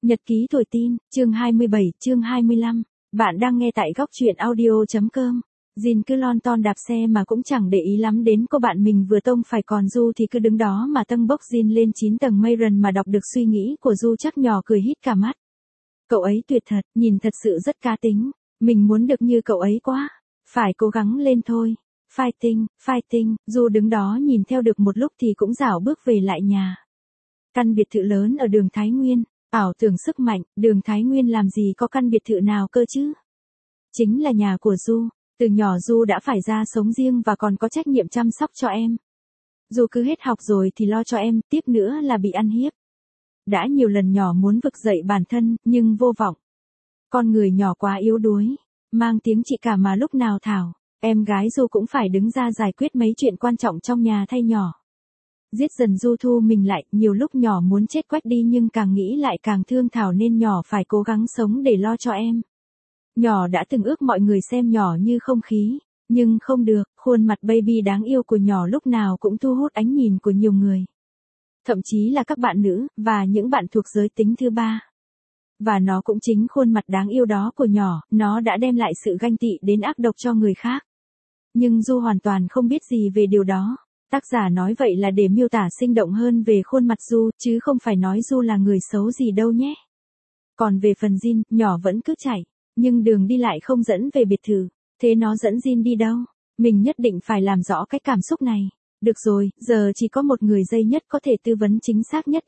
Nhật ký tuổi tin, chương 27, chương 25. Bạn đang nghe tại góc truyện audio.com. Jin cứ lon ton đạp xe mà cũng chẳng để ý lắm đến cô bạn mình vừa tông phải, còn Du thì cứ đứng đó mà tâng bốc Jin lên 9 tầng mây rần mà đọc được suy nghĩ của Du chắc nhỏ cười hít cả mắt. Cậu ấy tuyệt thật, nhìn thật sự rất cá tính. Mình muốn được như cậu ấy quá. Phải cố gắng lên thôi. Fighting, fighting. Du đứng đó nhìn theo được một lúc thì cũng rảo bước về lại nhà. Căn biệt thự lớn ở đường Thái Nguyên. Ảo tưởng sức mạnh, đường Thái Nguyên làm gì có căn biệt thự nào cơ chứ? Chính là nhà của Du. Từ nhỏ Du đã phải ra sống riêng và còn có trách nhiệm chăm sóc cho em. Du cứ hết học rồi thì lo cho em, tiếp nữa là bị ăn hiếp. Đã nhiều lần nhỏ muốn vực dậy bản thân, nhưng vô vọng. Con người nhỏ quá yếu đuối, mang tiếng chị cả mà lúc nào thảo, em gái Du cũng phải đứng ra giải quyết mấy chuyện quan trọng trong nhà thay nhỏ. Giết dần Du thu mình lại, nhiều lúc nhỏ muốn chết quách đi nhưng càng nghĩ lại càng thương Thảo nên nhỏ phải cố gắng sống để lo cho em. Nhỏ đã từng ước mọi người xem nhỏ như không khí, nhưng không được, khuôn mặt baby đáng yêu của nhỏ lúc nào cũng thu hút ánh nhìn của nhiều người. Thậm chí là các bạn nữ, và những bạn thuộc giới tính thứ ba. Và nó cũng chính khuôn mặt đáng yêu đó của nhỏ, nó đã đem lại sự ganh tị đến ác độc cho người khác. Nhưng Du hoàn toàn không biết gì về điều đó. Tác giả nói vậy là để miêu tả sinh động hơn về khuôn mặt Du, chứ không phải nói Du là người xấu gì đâu nhé. Còn về phần Jin, nhỏ vẫn cứ chạy, nhưng đường đi lại không dẫn về biệt thự. Thế nó dẫn Jin đi đâu? Mình nhất định phải làm rõ cái cảm xúc này. Được rồi, giờ chỉ có một người duy nhất có thể tư vấn chính xác nhất.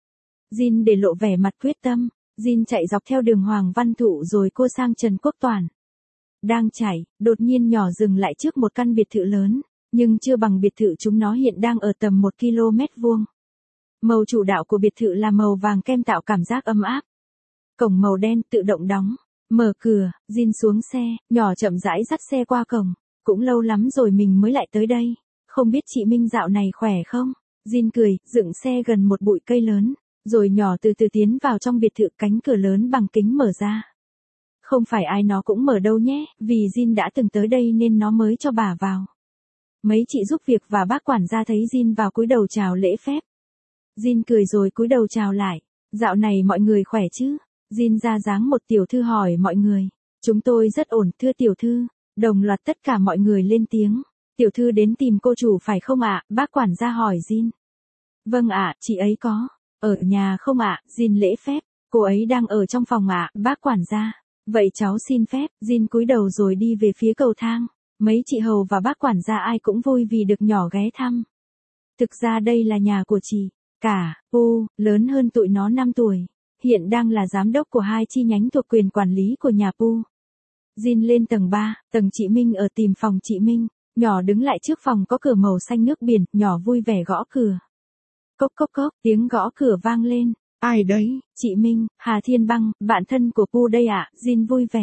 Jin để lộ vẻ mặt quyết tâm. Jin chạy dọc theo đường Hoàng Văn Thụ rồi cua sang Trần Quốc Toản. Đang chạy, đột nhiên nhỏ dừng lại trước một căn biệt thự lớn, nhưng chưa bằng biệt thự chúng nó hiện đang ở tầm 1 km vuông. Màu chủ đạo của biệt thự là màu vàng kem tạo cảm giác ấm áp. Cổng màu đen tự động đóng, mở cửa, Jin xuống xe, nhỏ chậm rãi dắt xe qua cổng. Cũng lâu lắm rồi mình mới lại tới đây, không biết chị Minh dạo này khỏe không? Jin cười, dựng xe gần một bụi cây lớn, rồi nhỏ từ từ tiến vào trong biệt thự. Cánh cửa lớn bằng kính mở ra. Không phải ai nó cũng mở đâu nhé, vì Jin đã từng tới đây nên nó mới cho bà vào. Mấy chị giúp việc và bác quản gia thấy Jin vào cúi đầu chào lễ phép. Jin cười rồi cúi đầu chào lại. Dạo này mọi người khỏe chứ? Jin ra dáng một tiểu thư hỏi mọi người. Chúng tôi rất ổn thưa tiểu thư. Đồng loạt tất cả mọi người lên tiếng. Tiểu thư đến tìm cô chủ phải không ạ? Bác quản gia hỏi Jin. Vâng ạ, chị ấy có. Ở nhà không ạ? Jin lễ phép. Cô ấy đang ở trong phòng ạ, bác quản gia. Vậy cháu xin phép. Jin cúi đầu rồi đi về phía cầu thang. Mấy chị hầu và bác quản gia ai cũng vui vì được nhỏ ghé thăm. Thực ra đây là nhà của chị cả, Pu, lớn hơn tụi nó 5 tuổi. Hiện đang là giám đốc của 2 chi nhánh thuộc quyền quản lý của nhà Pu. Jin lên tầng 3, tầng chị Minh ở tìm phòng chị Minh. Nhỏ đứng lại trước phòng có cửa màu xanh nước biển, nhỏ vui vẻ gõ cửa. Cốc cốc cốc, tiếng gõ cửa vang lên. Ai đấy? Chị Minh, Hà Thiên Băng, bạn thân của Pu đây ạ. Jin vui vẻ.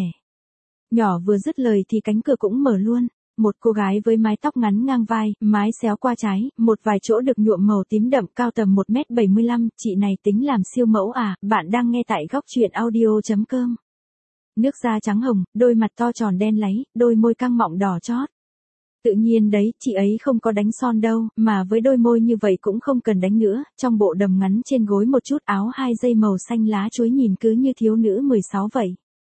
Nhỏ vừa dứt lời thì cánh cửa cũng mở luôn. Một cô gái với mái tóc ngắn ngang vai, mái xéo qua trái, một vài chỗ được nhuộm màu tím đậm, cao tầm 1m75, chị này tính làm siêu mẫu à? Bạn đang nghe tại góc truyện audio.com. Nước da trắng hồng, đôi mặt to tròn đen láy, đôi môi căng mọng đỏ chót. Tự nhiên đấy, chị ấy không có đánh son đâu, mà với đôi môi như vậy cũng không cần đánh nữa, trong bộ đầm ngắn trên gối một chút áo 2 dây màu xanh lá chuối nhìn cứ như thiếu nữ 16 vậy.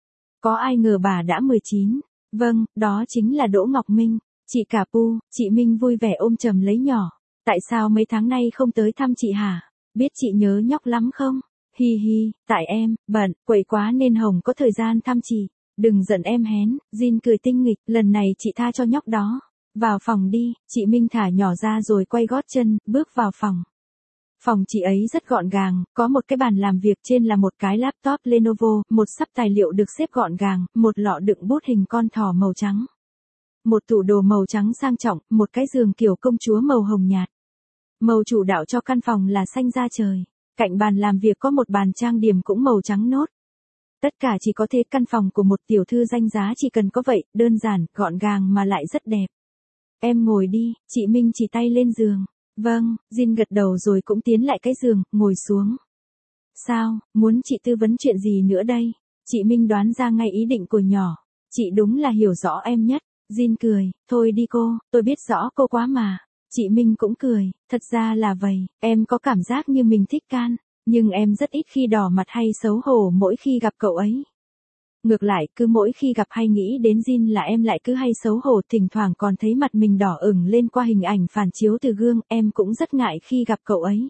Có ai ngờ bà đã 19. Vâng, đó chính là Đỗ Ngọc Minh. Chị cả Pu. Chị Minh vui vẻ ôm chầm lấy nhỏ. Tại sao mấy tháng nay không tới thăm chị hả? Biết chị nhớ nhóc lắm không? Hi hi, tại em, bận, quậy quá nên Hồng có thời gian thăm chị. Đừng giận em hén. Jin cười tinh nghịch, lần này chị tha cho nhóc đó. Vào phòng đi. Chị Minh thả nhỏ ra rồi quay gót chân, bước vào phòng. Phòng chị ấy rất gọn gàng, có một cái bàn làm việc, trên là một cái laptop Lenovo, một sắp tài liệu được xếp gọn gàng, một lọ đựng bút hình con thỏ màu trắng. Một tủ đồ màu trắng sang trọng, một cái giường kiểu công chúa màu hồng nhạt. Màu chủ đạo cho căn phòng là xanh da trời. Cạnh bàn làm việc có một bàn trang điểm cũng màu trắng nốt. Tất cả chỉ có thế, căn phòng của một tiểu thư danh giá chỉ cần có vậy, đơn giản, gọn gàng mà lại rất đẹp. Em ngồi đi, chị Minh chỉ tay lên giường. Vâng, Jin gật đầu rồi cũng tiến lại cái giường, ngồi xuống. Sao, muốn chị tư vấn chuyện gì nữa đây? Chị Minh đoán ra ngay ý định của nhỏ. Chị đúng là hiểu rõ em nhất. Jin cười, thôi đi cô, tôi biết rõ cô quá mà. Chị Minh cũng cười, thật ra là vậy, em có cảm giác như mình thích Can. Nhưng em rất ít khi đỏ mặt hay xấu hổ mỗi khi gặp cậu ấy. Ngược lại, cứ mỗi khi gặp hay nghĩ đến Jin là em lại cứ hay xấu hổ, thỉnh thoảng còn thấy mặt mình đỏ ửng lên qua hình ảnh phản chiếu từ gương, em cũng rất ngại khi gặp cậu ấy.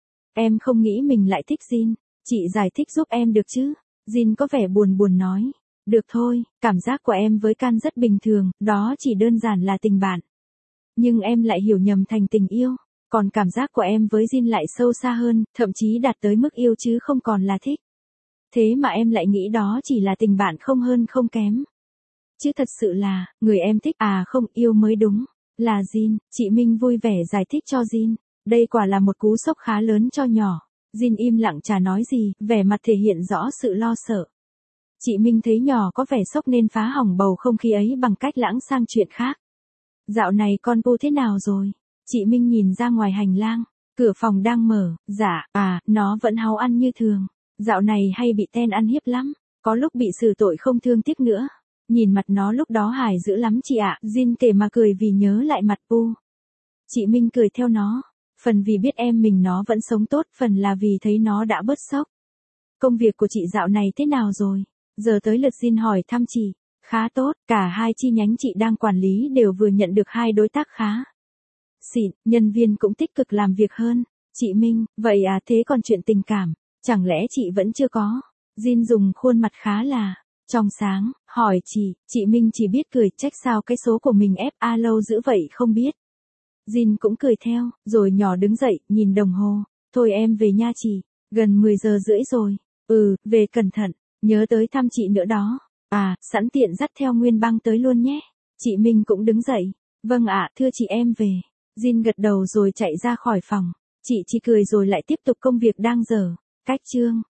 Em không nghĩ mình lại thích Jin, chị giải thích giúp em được chứ? Jin có vẻ buồn buồn nói. Được thôi, cảm giác của em với Can rất bình thường, đó chỉ đơn giản là tình bạn. Nhưng em lại hiểu nhầm thành tình yêu, còn cảm giác của em với Jin lại sâu xa hơn, thậm chí đạt tới mức yêu chứ không còn là thích. Thế mà em lại nghĩ đó chỉ là tình bạn không hơn không kém. Chứ thật sự là, người em thích không yêu mới đúng, là Jin, chị Minh vui vẻ giải thích cho Jin. Đây quả là một cú sốc khá lớn cho nhỏ. Jin im lặng chả nói gì, vẻ mặt thể hiện rõ sự lo sợ. Chị Minh thấy nhỏ có vẻ sốc nên phá hỏng bầu không khí ấy bằng cách lãng sang chuyện khác. Dạo này con Pu thế nào rồi? Chị Minh nhìn ra ngoài hành lang, cửa phòng đang mở, dạ, nó vẫn háu ăn như thường. Dạo này hay bị Ten ăn hiếp lắm, có lúc bị xử tội không thương tiếc nữa. Nhìn mặt nó lúc đó hài dữ lắm chị ạ. Jin kể mà cười vì nhớ lại mặt Pu. Chị Minh cười theo nó, phần vì biết em mình nó vẫn sống tốt, phần là vì thấy nó đã bớt sốc. Công việc của chị dạo này thế nào rồi? Giờ tới lượt Jin hỏi thăm chị. Khá tốt, cả hai chi nhánh chị đang quản lý đều vừa nhận được 2 đối tác khá xịn, nhân viên cũng tích cực làm việc hơn. Chị Minh, vậy thế còn chuyện tình cảm, chẳng lẽ chị vẫn chưa có? Jin dùng khuôn mặt khá là trong sáng, hỏi chị Minh chỉ biết cười, trách sao cái số của mình FA lâu dữ vậy không biết. Jin cũng cười theo, rồi nhỏ đứng dậy, nhìn đồng hồ. Thôi em về nha chị, gần 10 giờ rưỡi rồi. Về cẩn thận, nhớ tới thăm chị nữa đó. Sẵn tiện dắt theo Nguyên Băng tới luôn nhé. Chị Minh cũng đứng dậy. Vâng ạ, thưa chị em về. Jin gật đầu rồi chạy ra khỏi phòng. Chị chỉ cười rồi lại tiếp tục công việc đang dở. Cách chương